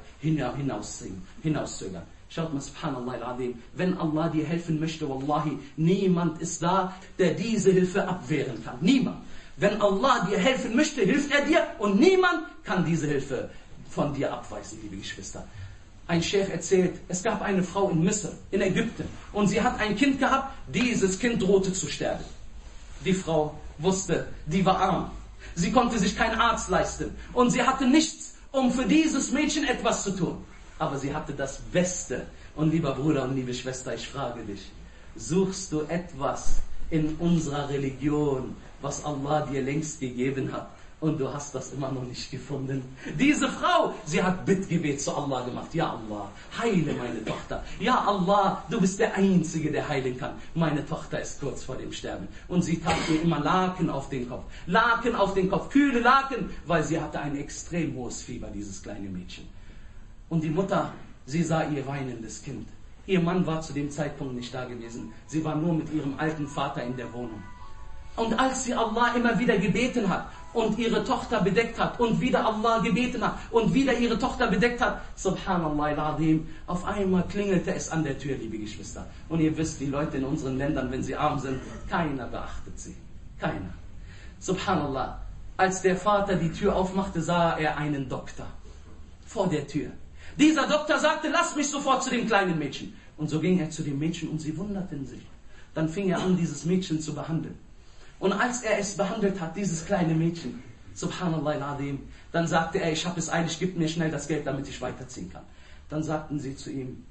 A: hinauszögern. Schaut mal, subhanallah al-Azim, wenn Allah dir helfen möchte, wallahi, niemand ist da, der diese Hilfe abwehren kann. Niemand. Wenn Allah dir helfen möchte, hilft er dir und niemand kann diese Hilfe von dir abweisen, liebe Geschwister. Ein Sheikh erzählt, es gab eine Frau in Misr, in Ägypten, und sie hat ein Kind gehabt, dieses Kind drohte zu sterben. Die Frau wusste, die war arm. Sie konnte sich keinen Arzt leisten und sie hatte nichts, um für dieses Mädchen etwas zu tun. Aber sie hatte das Beste. Und lieber Bruder und liebe Schwester, ich frage dich, suchst du etwas in unserer Religion, was Allah dir längst gegeben hat, und du hast das immer noch nicht gefunden? Diese Frau, sie hat Bittgebet zu Allah gemacht. Ja Allah, heile meine Tochter. Ja Allah, du bist der Einzige, der heilen kann. Meine Tochter ist kurz vor dem Sterben. Und sie tat ihr immer Laken auf den Kopf. Laken auf den Kopf, kühle Laken, weil sie hatte ein extrem hohes Fieber, dieses kleine Mädchen. Und die Mutter, sie sah ihr weinendes Kind. Ihr Mann war zu dem Zeitpunkt nicht da gewesen. Sie war nur mit ihrem alten Vater in der Wohnung. Und als sie Allah immer wieder gebeten hat und ihre Tochter bedeckt hat und wieder Allah gebeten hat und wieder ihre Tochter bedeckt hat, subhanallah al-Azim, auf einmal klingelte es an der Tür, liebe Geschwister. Und ihr wisst, die Leute in unseren Ländern, wenn sie arm sind, keiner beachtet sie. Keiner. Subhanallah. Als der Vater die Tür aufmachte, sah er einen Doktor vor der Tür. Dieser Doktor sagte, lass mich sofort zu dem kleinen Mädchen. Und so ging er zu dem Mädchen und sie wunderten sich. Dann fing er an, dieses Mädchen zu behandeln. Und als er es behandelt hat, dieses kleine Mädchen, subhanallah al-Azim, dann sagte er, ich habe es eilig, gib mir schnell das Geld, damit ich weiterziehen kann. Dann sagten sie zu ihm,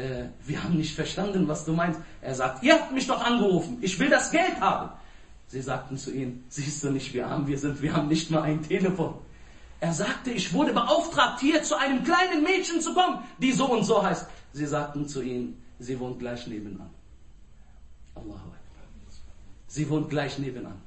A: wir haben nicht verstanden, was du meinst. Er sagt, ihr habt mich doch angerufen, ich will das Geld haben. Sie sagten zu ihm, siehst du nicht, wie arm wir sind, wir haben nicht mal ein Telefon. Er sagte, ich wurde beauftragt, hier zu einem kleinen Mädchen zu kommen, die so und so heißt. Sie sagten zu ihm, sie wohnt gleich nebenan. Allahu Akbar. Sie wohnt gleich nebenan.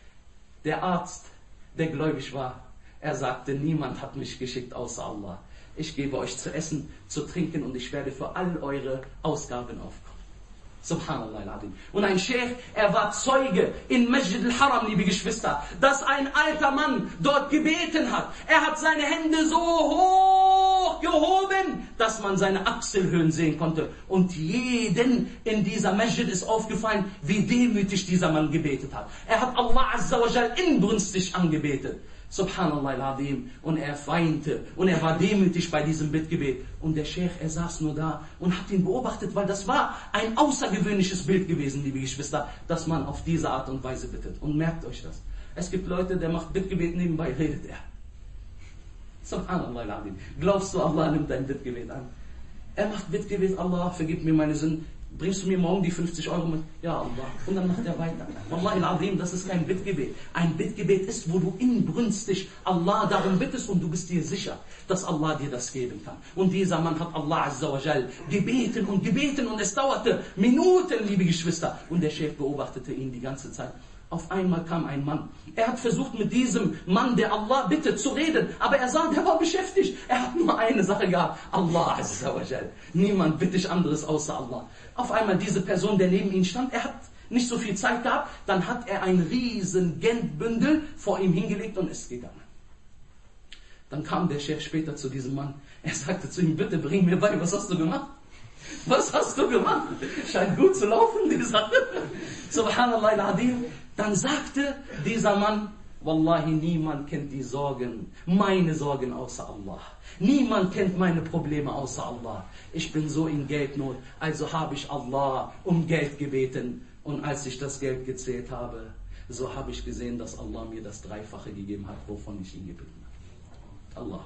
A: Der Arzt, der gläubig war, er sagte, niemand hat mich geschickt außer Allah. Ich gebe euch zu essen, zu trinken und ich werde für all eure Ausgaben aufkommen. Subhanallah al-Azim. Und ein Sheikh, er war Zeuge in Masjid al-Haram, liebe Geschwister, dass ein alter Mann dort gebeten hat. Er hat seine Hände so hoch gehoben, dass man seine Achselhöhlen sehen konnte. Und jeden in dieser Masjid ist aufgefallen, wie demütig dieser Mann gebetet hat. Er hat Allah Azza wa Jal inbrünstig angebetet. Subhanallah al-Azim. Und er weinte und er war demütig bei diesem Bittgebet. Und der Sheikh, er saß nur da und hat ihn beobachtet, weil das war ein außergewöhnliches Bild gewesen, liebe Geschwister, dass man auf diese Art und Weise bittet. Und merkt euch das. Es gibt Leute, der macht Bittgebet, nebenbei redet er. Subhanallah al-Azim. Glaubst du, Allah nimmt dein Bittgebet an? Er macht Bittgebet, Allah, vergib mir meine Sünden. bringst du mir morgen die 50 Euro mit? Ja, Allah. Und dann macht er weiter. Wallahi al-Azim, das ist kein Bittgebet. Ein Bittgebet ist, wo du inbrünstig Allah darum bittest und du bist dir sicher, dass Allah dir das geben kann. Und dieser Mann hat Allah Azza wa Jal gebeten und es dauerte Minuten, liebe Geschwister. Und der Chef beobachtete ihn die ganze Zeit. Auf einmal kam ein Mann. Er hat versucht mit diesem Mann, der Allah bittet, zu reden. Aber er sah, der war beschäftigt. Er hat nur eine Sache gehabt. Allah Azza wa Jal. Niemand bittet anderes außer Allah. Auf einmal diese Person, der neben ihm stand, er hat nicht so viel Zeit gehabt. Dann hat er ein riesen Geldbündel vor ihm hingelegt und ist gegangen. Dann kam der Chef später zu diesem Mann. Er sagte zu ihm, bitte bring mir bei, was hast du gemacht? Was hast du gemacht? Scheint gut zu laufen, die Sache. Subhanallah al-Azim. Dann sagte dieser Mann, Wallahi, niemand kennt die Sorgen, meine Sorgen außer Allah. Niemand kennt meine Probleme außer Allah. Ich bin so in Geldnot, also habe ich Allah um Geld gebeten. Und als ich das Geld gezählt habe, so habe ich gesehen, dass Allah mir das Dreifache gegeben hat, wovon ich ihn gebeten habe. Allah.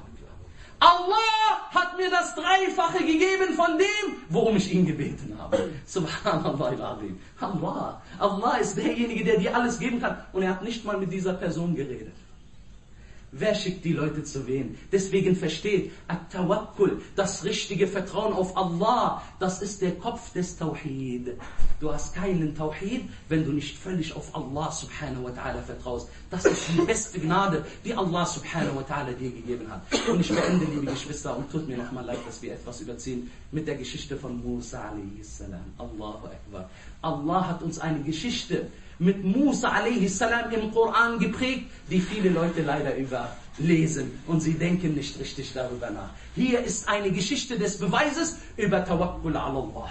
A: Allah hat mir das Dreifache gegeben von dem, worum ich ihn gebeten habe. Subhanallah al-Azim. Allah ist derjenige, der dir alles geben kann. Und er hat nicht mal mit dieser Person geredet. Wer schickt die Leute zu wen? Deswegen versteht, At-Tawakkul, das richtige Vertrauen auf Allah, das ist der Kopf des Tawhid. Du hast keinen Tawhid, wenn du nicht völlig auf Allah subhanahu wa ta'ala vertraust. Das ist die beste Gnade, die Allah subhanahu wa ta'ala dir gegeben hat. Und ich beende, liebe Geschwister, und tut mir nochmal leid, dass wir etwas überziehen, mit der Geschichte von Musa a.s. Allahu Akbar. Allah hat uns eine Geschichte mit Musa a.s. im Koran geprägt, die viele Leute leider überlesen und sie denken nicht richtig darüber nach. Hier ist eine Geschichte des Beweises über Tawakkul ala Allah.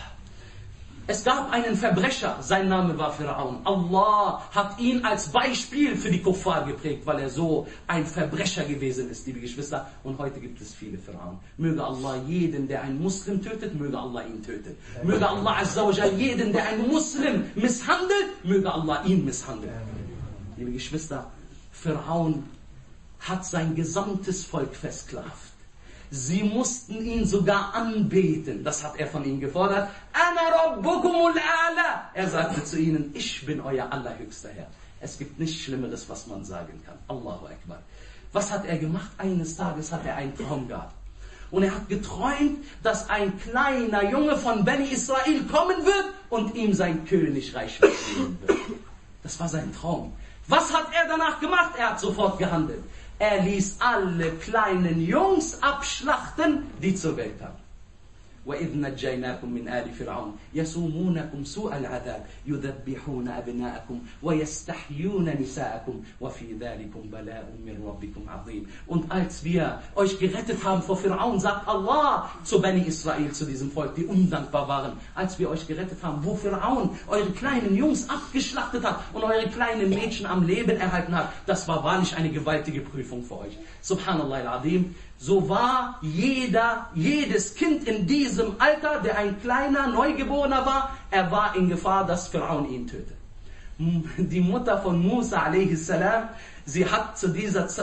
A: Es gab einen Verbrecher, sein Name war Fir'aun. Allah hat ihn als Beispiel für die Kuffar geprägt, weil er so ein Verbrecher gewesen ist, liebe Geschwister. Und heute gibt es viele Fir'aun. Möge Allah jeden, der einen Muslim tötet, möge Allah ihn töten. Möge Allah Azza wa Jal jeden, der einen Muslim misshandelt, möge Allah ihn misshandeln. Liebe Geschwister, Fir'aun hat sein gesamtes Volk versklavt. Sie mussten ihn sogar anbeten. Das hat er von ihnen gefordert. Ana rabbukumul a'la. Er sagte zu ihnen, ich bin euer allerhöchster Herr. Es gibt nichts Schlimmeres, was man sagen kann. Allahu Akbar. Was hat er gemacht? Eines Tages hat er einen Traum gehabt. Und er hat geträumt, dass ein kleiner Junge von Bani Israel kommen wird und ihm sein Königreich wegnehmen wird. Das war sein Traum. Was hat er danach gemacht? Er hat sofort gehandelt. Er ließ alle kleinen Jungs abschlachten, die zur Welt kamen. وَإِذْ نَجَّيْنَاكُمْ مِنْ آلِ فِرْعَوْنَ يَسُومُونَكُمْ سُوءَ الْعَذَابِ يُذَبِّحُونَ أَبْنَاءَكُمْ وَيَسْتَحْيُونَ نِسَاءَكُمْ وَفِي ذَلِكُمْ بَلَاءٌ مِّن رَبِّكُمْ عَظِيمٌ. Und als wir euch gerettet haben vor Fir'aun, sagt Allah zu Bani Israel, zu diesem Volk, die undankbar waren, als wir euch gerettet haben, wo Fir'aun eure kleinen Jungs abgeschlachtet hat und eure kleinen Mädchen am Leben erhalten hat, das war wahrlich eine gewaltige Prüfung für euch. Subhanallah al-Azim. So war jedes Kind in diesem Alter, der ein kleiner Neugeborener war, er war in Gefahr, dass Fir'aun ihn tötet. Die Mutter von Musa a.s., sie hat zu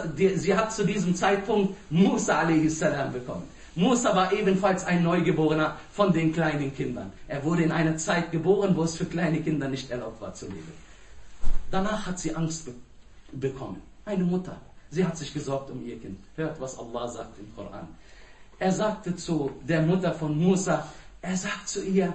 A: diesem Zeitpunkt Musa a.s. bekommen. Musa war ebenfalls ein Neugeborener von den kleinen Kindern. Er wurde in einer Zeit geboren, wo es für kleine Kinder nicht erlaubt war zu leben. Danach hat sie Angst bekommen. Eine Mutter. Sie hat sich gesorgt um ihr Kind. Hört, was Allah sagt im Koran. Er sagte zu der Mutter von Musa, er sagt zu ihr,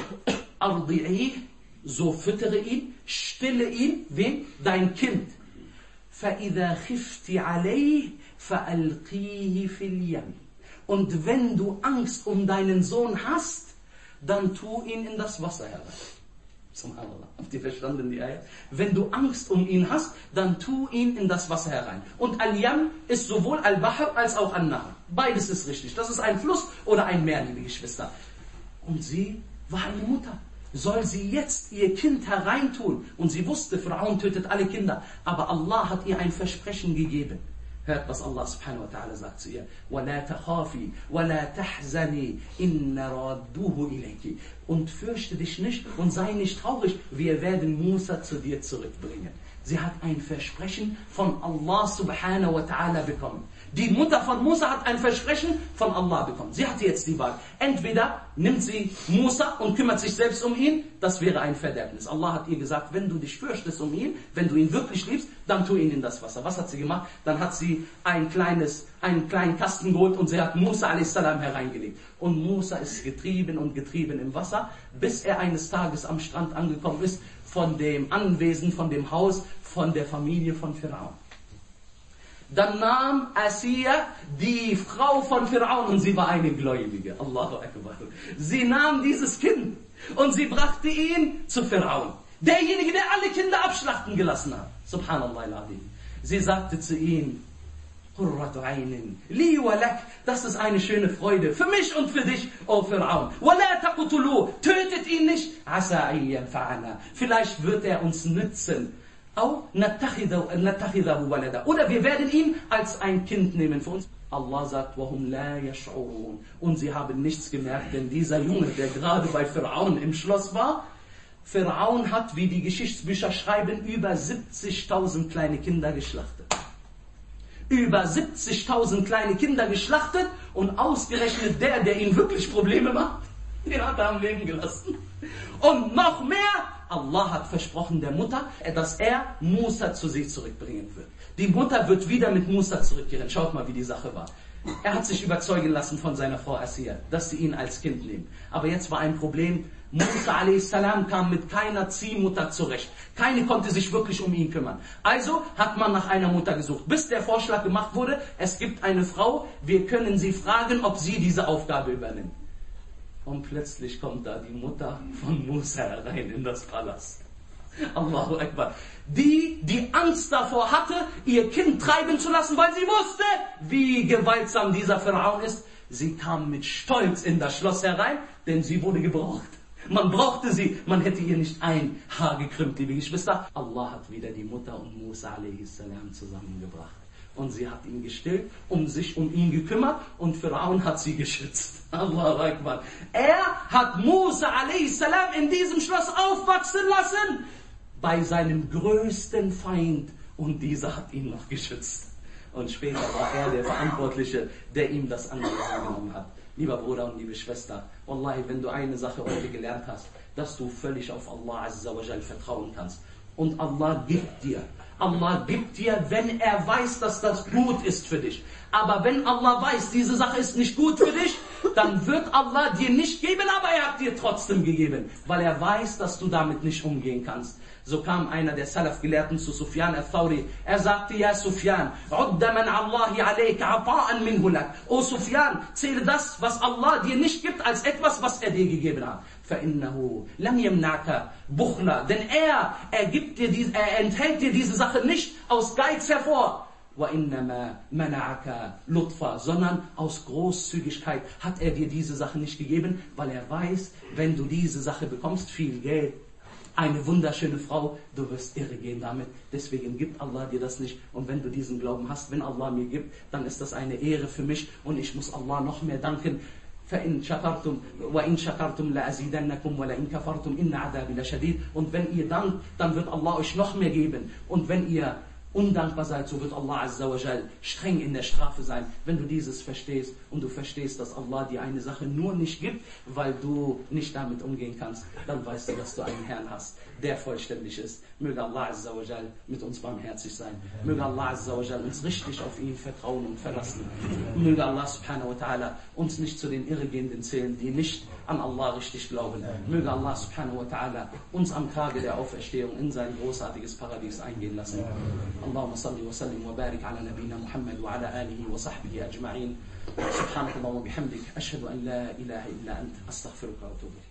A: Ardi'i, so füttere ihn, stille ihn, wen? Dein Kind. فَإِذَا خِفْتِ عَلَيْهِ فَأَلْقِيهِ فِي الْيَمِّ. Und wenn du Angst um deinen Sohn hast, dann tu ihn in das Wasser herein. Subhanallah. Habt ihr verstanden die Ayat? Wenn du Angst um ihn hast, dann tu ihn in das Wasser herein. Und Al-Yam ist sowohl Al-Bahr als auch An-Nahr. Beides ist richtig. Das ist ein Fluss oder ein Meer, liebe Geschwister. Und sie war eine Mutter. Soll sie jetzt ihr Kind hereintun? Und sie wusste, Fir'aun tötet alle Kinder. Aber Allah hat ihr ein Versprechen gegeben. Hört, was Allah subhanahu wa ta'ala sagt zu ihr. وَلَا تَخَافِي وَلَا تَحْزَنِي إِنَّ رَادُّهُ إِلَيْكِ. Und fürchte dich nicht und sei nicht traurig. Wir werden Musa zu dir zurückbringen. Sie hat ein Versprechen von Allah subhanahu wa ta'ala bekommen. Die Mutter von Musa hat ein Versprechen von Allah bekommen. Sie hatte jetzt die Wahl. Entweder nimmt sie Musa und kümmert sich selbst um ihn, das wäre ein Verderbnis. Allah hat ihr gesagt, wenn du dich fürchtest um ihn, wenn du ihn wirklich liebst, dann tu ihn in das Wasser. Was hat sie gemacht? Dann hat sie einen kleinen Kasten geholt und sie hat Musa a.s. hereingelegt. Und Musa ist getrieben im Wasser, bis er eines Tages am Strand angekommen ist, von dem Anwesen, von dem Haus, von der Familie von Pharaon. Dann nahm Asiya, die Frau von Pharaon, und sie war eine Gläubige. Allahu Akbar. Sie nahm dieses Kind und sie brachte ihn zu Pharaon. Derjenige, der alle Kinder abschlachten gelassen hat. Subhanallah al-Azim. Sie sagte zu ihm, Qurratu aynin, li wa lak, das ist eine schöne Freude für mich und für dich, o Pharaon. Wa la taqtulu, tötet ihn nicht. Asa an yanfa'ana, vielleicht wird er uns nützen. Oder wir werden ihn als ein Kind nehmen für uns. Allah sagt, وَهُمْ لَا يَشْعُرُونَ. Und sie haben nichts gemerkt, denn dieser Junge, der gerade bei Pharaon im Schloss war, Pharaon hat, wie die Geschichtsbücher schreiben, über 70.000 kleine Kinder geschlachtet. Über 70.000 kleine Kinder geschlachtet und ausgerechnet der ihm wirklich Probleme macht, den hat er am Leben gelassen. Und noch mehr, Allah hat versprochen der Mutter, dass er Musa zu sich zurückbringen wird. Die Mutter wird wieder mit Musa zurückkehren. Schaut mal, wie die Sache war. Er hat sich überzeugen lassen von seiner Frau Asiya, dass sie ihn als Kind nehmen. Aber jetzt war ein Problem. Musa a.s. kam mit keiner Ziehmutter zurecht. Keine konnte sich wirklich um ihn kümmern. Also hat man nach einer Mutter gesucht. Bis der Vorschlag gemacht wurde, es gibt eine Frau, wir können sie fragen, ob sie diese Aufgabe übernimmt. Und plötzlich kommt da die Mutter von Musa herein in das Palast. Allahu Akbar. Die Angst davor hatte, ihr Kind treiben zu lassen, weil sie wusste, wie gewaltsam dieser Pharaon ist. Sie kam mit Stolz in das Schloss herein, denn sie wurde gebraucht. Man brauchte sie, man hätte ihr nicht ein Haar gekrümmt, liebe Geschwister. Allah hat wieder die Mutter und Musa a.s. zusammengebracht. Und sie hat ihn gestillt, sich um ihn gekümmert und Pharaon hat sie geschützt. Allahu Akbar. Er hat Musa a.s. in diesem Schloss aufwachsen lassen, bei seinem größten Feind. Und dieser hat ihn noch geschützt. Und später war er der Verantwortliche, der ihm das Anweisen genommen hat. Lieber Bruder und liebe Schwester, Wallahi, wenn du eine Sache heute gelernt hast, dass du völlig auf Allah Azza wa Jal vertrauen kannst. Und Allah gibt dir, wenn er weiß, dass das gut ist für dich. Aber wenn Allah weiß, diese Sache ist nicht gut für dich, dann wird Allah dir nicht geben, aber er hat dir trotzdem gegeben. Weil er weiß, dass du damit nicht umgehen kannst. So kam einer der Salaf-Gelehrten zu Sufyan al-Thawri. Er sagte, ja Sufyan, udda man Allahi alayka ata'an minhu lak. O Sufyan, zähle das, was Allah dir nicht gibt, als etwas, was er dir gegeben hat. فَإِنَّهُ لَمْ يَمْنَعْكَ بُخْلًا. Denn er enthält dir diese Sache nicht aus Geiz hervor. وَإِنَّمَا مَنَعَكَ لُطْفًا. Sondern aus Großzügigkeit hat er dir diese Sache nicht gegeben, weil er weiß, wenn du diese Sache bekommst, viel Geld, eine wunderschöne Frau, du wirst irre gehen damit. Deswegen gibt Allah dir das nicht. Und wenn du diesen Glauben hast, wenn Allah mir gibt, dann ist das eine Ehre für mich und ich muss Allah noch mehr danken. فَإِن شَكَرْتُمْ وَإِن شَكَرْتُمْ لَأَزِيدَنَّكُمْ وَلَإِن كَفَرْتُمْ إِنَّ عَذَابِي لَشَدِيدٌ. Und wenn ihr dankt, dann wird Allah euch noch mehr geben. Und wenn ihr undankbar seid, so wird Allah Azza wa Jal streng in der Strafe sein. Wenn du dieses verstehst und du verstehst, dass Allah dir eine Sache nur nicht gibt, weil du nicht damit umgehen kannst, dann weißt du, dass du einen Herrn hast, der vollständig ist. Möge Allah Azza wa Jal mit uns barmherzig sein. Möge Allah Azza wa Jal uns richtig auf ihn vertrauen und verlassen. Möge Allah Subhanahu wa Ta'ala uns nicht zu den Irregehenden zählen, die nicht an Allah richtig glauben. Möge Allah Subhanahu wa Ta'ala uns am Tage der Auferstehung in sein großartiges Paradies eingehen lassen. اللهم صل وسلم وبارك على نبينا محمد وعلى آله وصحبه أجمعين. سبحانك اللهم وبحمدك أشهد أن لا إله إلا أنت أستغفرك وأتوب إليك.